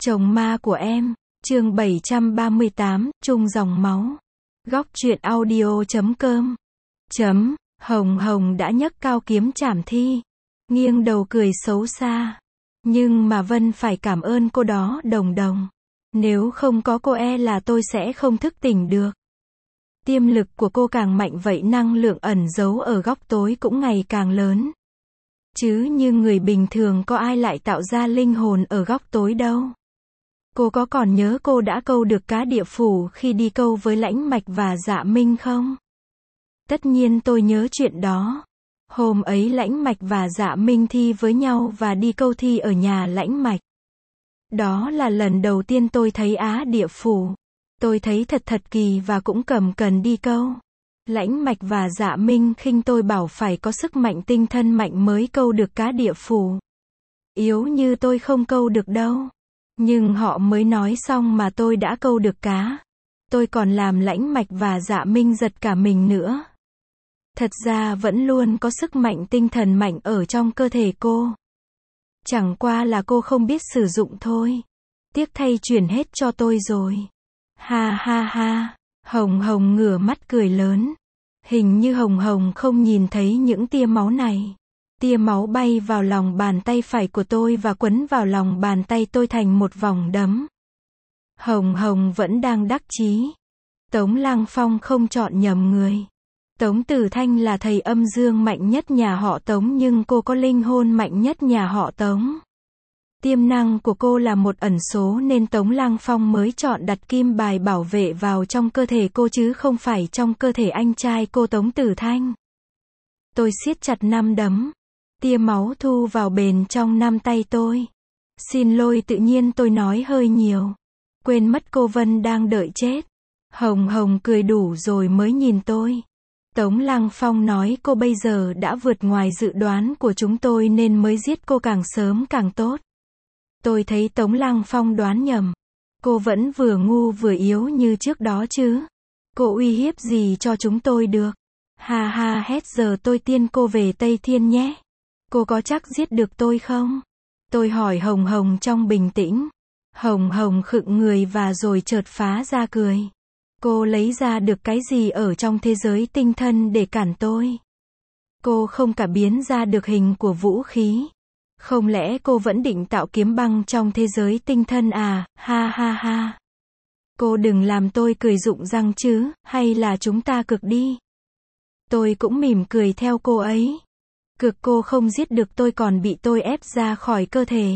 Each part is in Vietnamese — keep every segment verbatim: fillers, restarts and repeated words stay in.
Chồng ma của em, chương bảy trăm ba mươi tám, chung dòng máu. Góc truyện audio chấm com. Chấm, Hồng Hồng đã nhấc cao kiếm trảm Thi. Nghiêng đầu cười xấu xa. Nhưng mà Vân phải cảm ơn cô đó Đồng Đồng. Nếu không có cô e là tôi sẽ không thức tỉnh được. Tiềm lực của cô càng mạnh vậy năng lượng ẩn giấu ở góc tối cũng ngày càng lớn. Chứ như người bình thường có ai lại tạo ra linh hồn ở góc tối đâu. Cô có còn nhớ cô đã câu được cá địa phủ khi đi câu với Lãnh Mạch và Dạ Minh không? Tất nhiên tôi nhớ chuyện đó. Hôm ấy Lãnh Mạch và Dạ Minh thi với nhau và đi câu thi ở nhà Lãnh Mạch. Đó là lần đầu tiên tôi thấy Á địa phủ. Tôi thấy thật thật kỳ và cũng cầm cần đi câu. Lãnh Mạch và Dạ Minh khinh tôi bảo phải có sức mạnh tinh thần mạnh mới câu được cá địa phủ. Yếu như tôi không câu được đâu. Nhưng họ mới nói xong mà tôi đã câu được cá. Tôi còn làm Lãnh Mạch và Dạ Minh giật cả mình nữa. Thật ra vẫn luôn có sức mạnh tinh thần mạnh ở trong cơ thể cô. Chẳng qua là cô không biết sử dụng thôi. Tiếc thay chuyển hết cho tôi rồi. Ha ha ha. Hồng Hồng ngửa mắt cười lớn. Hình như Hồng Hồng không nhìn thấy những tia máu này. Tia máu bay vào lòng bàn tay phải của tôi và quấn vào lòng bàn tay tôi thành một vòng đấm. Hồng Hồng vẫn đang đắc chí. Tống Lăng Phong không chọn nhầm người. Tống Tử Thanh là thầy âm dương mạnh nhất nhà họ Tống nhưng cô có linh hồn mạnh nhất nhà họ Tống. Tiềm năng của cô là một ẩn số nên Tống Lăng Phong mới chọn đặt kim bài bảo vệ vào trong cơ thể cô chứ không phải trong cơ thể anh trai cô Tống Tử Thanh. Tôi siết chặt nắm đấm. Tia máu thu vào bền trong năm tay tôi. Xin lỗi tự nhiên tôi nói hơi nhiều. Quên mất cô Vân đang đợi chết. Hồng Hồng cười đủ rồi mới nhìn tôi. Tống Lăng Phong nói cô bây giờ đã vượt ngoài dự đoán của chúng tôi nên mới giết cô càng sớm càng tốt. Tôi thấy Tống Lăng Phong đoán nhầm. Cô vẫn vừa ngu vừa yếu như trước đó chứ. Cô uy hiếp gì cho chúng tôi được. Ha ha hết giờ tôi tiên cô về Tây Thiên nhé. Cô có chắc giết được tôi không? Tôi hỏi Hồng Hồng trong bình tĩnh. Hồng Hồng khựng người và rồi chợt phá ra cười. Cô lấy ra được cái gì ở trong thế giới tinh thần để cản tôi? Cô không cả biến ra được hình của vũ khí. Không lẽ cô vẫn định tạo kiếm băng trong thế giới tinh thần à? Ha ha ha. Cô đừng làm tôi cười rụng răng chứ, hay là chúng ta cược đi? Tôi cũng mỉm cười theo cô ấy. Cực cô không giết được tôi còn bị tôi ép ra khỏi cơ thể.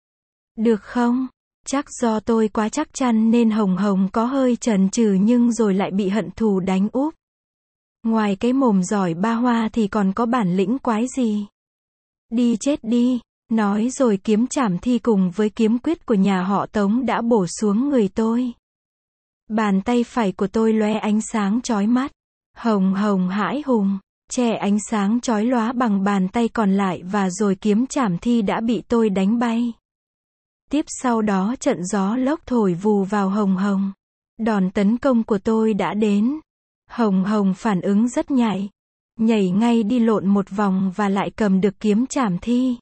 Được không? Chắc do tôi quá chắc chắn nên Hồng Hồng có hơi chần chừ nhưng rồi lại bị hận thù đánh úp. Ngoài cái mồm giỏi ba hoa thì còn có bản lĩnh quái gì? Đi chết đi. Nói rồi kiếm trảm Thi cùng với kiếm quyết của nhà họ Tống đã bổ xuống người tôi. Bàn tay phải của tôi lóe ánh sáng chói mắt. Hồng Hồng hãi hùng. Che ánh sáng chói lóa bằng bàn tay còn lại và rồi kiếm trảm Thi đã bị tôi đánh bay. Tiếp sau đó trận gió lốc thổi vù vào Hồng Hồng. Đòn tấn công của tôi đã đến. Hồng Hồng phản ứng rất nhạy. Nhảy ngay đi lộn một vòng và lại cầm được kiếm trảm Thi.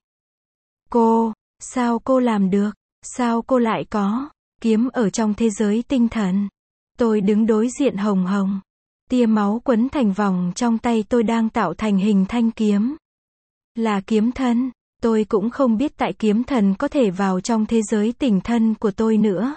Cô, sao cô làm được? Sao cô lại có kiếm ở trong thế giới tinh thần? Tôi đứng đối diện Hồng Hồng. Tia máu quấn thành vòng trong tay tôi đang tạo thành hình thanh kiếm. Là kiếm thân. Tôi cũng không biết tại kiếm thần có thể vào trong thế giới tinh thần của tôi nữa.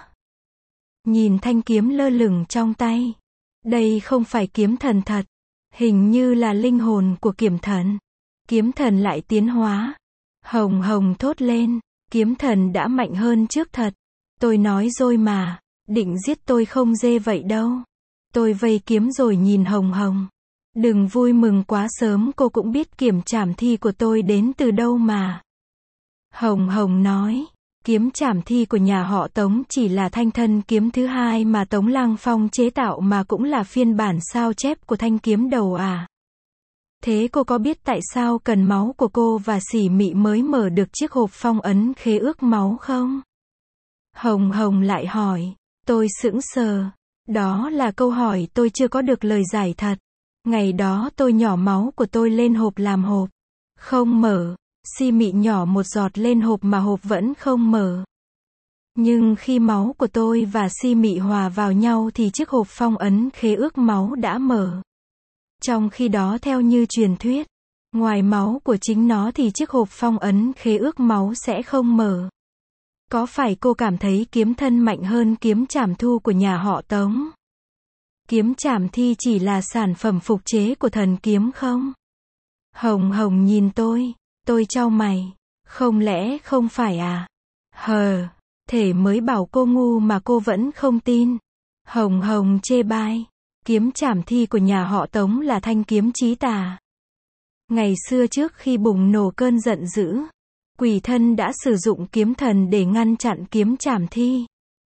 Nhìn thanh kiếm lơ lửng trong tay. Đây không phải kiếm thần thật. Hình như là linh hồn của kiếm thần. Kiếm thần lại tiến hóa. Hồng Hồng thốt lên. Kiếm thần đã mạnh hơn trước thật. Tôi nói rồi mà. Định giết tôi không dê vậy đâu. Tôi vây kiếm rồi nhìn Hồng Hồng. Đừng vui mừng quá sớm, cô cũng biết kiếm trảm Thi của tôi đến từ đâu mà. Hồng Hồng nói. Kiếm trảm Thi của nhà họ Tống chỉ là thanh thân kiếm thứ hai mà Tống Lăng Phong chế tạo mà cũng là phiên bản sao chép của thanh kiếm đầu à. Thế cô có biết tại sao cần máu của cô và Sỉ Mị mới mở được chiếc hộp phong ấn khế ước máu không? Hồng Hồng lại hỏi. Tôi sững sờ. Đó là câu hỏi tôi chưa có được lời giải thật. Ngày đó tôi nhỏ máu của tôi lên hộp làm hộp. Không mở. Sỉ Mị nhỏ một giọt lên hộp mà hộp vẫn không mở. Nhưng khi máu của tôi và Si Mị hòa vào nhau thì chiếc hộp phong ấn khế ước máu đã mở. Trong khi đó theo như truyền thuyết, ngoài máu của chính nó thì chiếc hộp phong ấn khế ước máu sẽ không mở. Có phải cô cảm thấy kiếm thân mạnh hơn kiếm trảm thu của nhà họ Tống? Kiếm trảm thi chỉ là sản phẩm phục chế của thần kiếm không? Hồng Hồng nhìn tôi, tôi chau mày. Không lẽ không phải à? Hờ, thể mới bảo cô ngu mà cô vẫn không tin. Hồng Hồng chê bai. Kiếm trảm thi của nhà họ Tống là thanh kiếm chí tà. Ngày xưa trước khi bùng nổ cơn giận dữ, quỷ thân đã sử dụng kiếm thần để ngăn chặn kiếm trảm thi.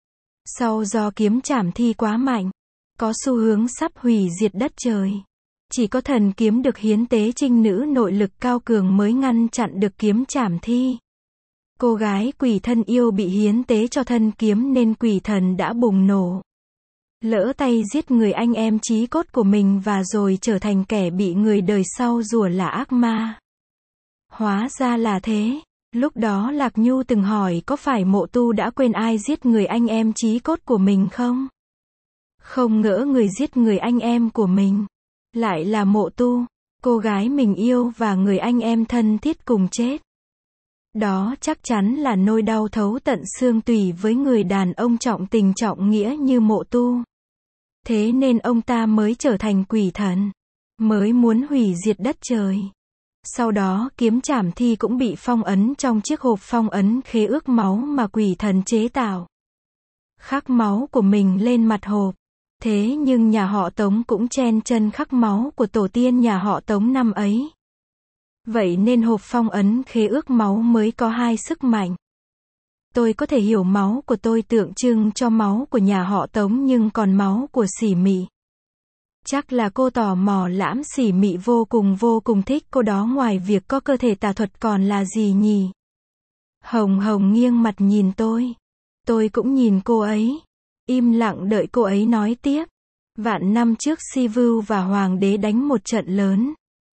Sau do kiếm trảm thi quá mạnh, có xu hướng sắp hủy diệt đất trời. Chỉ có thần kiếm được hiến tế trinh nữ nội lực cao cường mới ngăn chặn được kiếm trảm thi. Cô gái quỷ thân yêu bị hiến tế cho thân kiếm nên quỷ thần đã bùng nổ. Lỡ tay giết người anh em chí cốt của mình và rồi trở thành kẻ bị người đời sau rủa là ác ma. Hóa ra là thế. Lúc đó Lạc Nhu từng hỏi có phải Mộ Tu đã quên ai giết người anh em chí cốt của mình không? Không ngỡ người giết người anh em của mình lại là Mộ Tu, cô gái mình yêu và người anh em thân thiết cùng chết. Đó chắc chắn là nỗi đau thấu tận xương tủy với người đàn ông trọng tình trọng nghĩa như Mộ Tu. Thế nên ông ta mới trở thành quỷ thần, mới muốn hủy diệt đất trời. Sau đó kiếm trảm thi cũng bị phong ấn trong chiếc hộp phong ấn khế ước máu mà quỷ thần chế tạo. Khắc máu của mình lên mặt hộp. Thế nhưng nhà họ Tống cũng chen chân khắc máu của tổ tiên nhà họ Tống năm ấy. Vậy nên hộp phong ấn khế ước máu mới có hai sức mạnh. Tôi có thể hiểu máu của tôi tượng trưng cho máu của nhà họ Tống nhưng còn máu của Sỉ Mị. Chắc là cô tò mò lãm Sỉ Mị vô cùng vô cùng thích cô đó ngoài việc có cơ thể tà thuật còn là gì nhỉ? Hồng Hồng nghiêng mặt nhìn tôi. Tôi cũng nhìn cô ấy. Im lặng đợi cô ấy nói tiếp. Vạn năm trước Si Vưu và Hoàng đế đánh một trận lớn.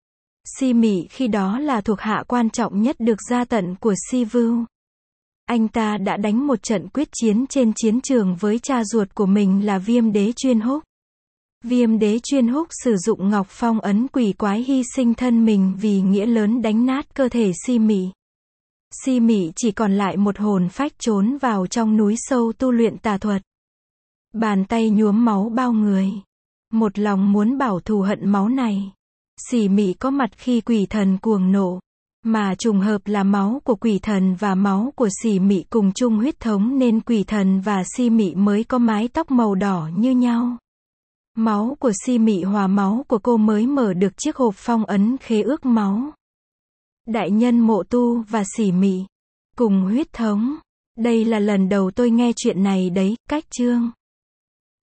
Si Mị khi đó là thuộc hạ quan trọng nhất được gia tận của Si Vưu. Anh ta đã đánh một trận quyết chiến trên chiến trường với cha ruột của mình là Viêm Đế Chuyên Húc. Viêm Đế Chuyên Húc sử dụng ngọc phong ấn quỷ quái hy sinh thân mình vì nghĩa lớn đánh nát cơ thể Si Mị. Si Mị chỉ còn lại một hồn phách trốn vào trong núi sâu tu luyện tà thuật. Bàn tay nhuốm máu bao người. Một lòng muốn bảo thù hận máu này. Sỉ Mị có mặt khi quỷ thần cuồng nộ. Mà trùng hợp là máu của quỷ thần và máu của Sỉ Mị cùng chung huyết thống nên quỷ thần và Si Mị mới có mái tóc màu đỏ như nhau. Máu của Si Mị hòa máu của cô mới mở được chiếc hộp phong ấn khế ước máu. Đại nhân Mộ Tu và Sỉ Mị cùng huyết thống. Đây là lần đầu tôi nghe chuyện này đấy, cách chương.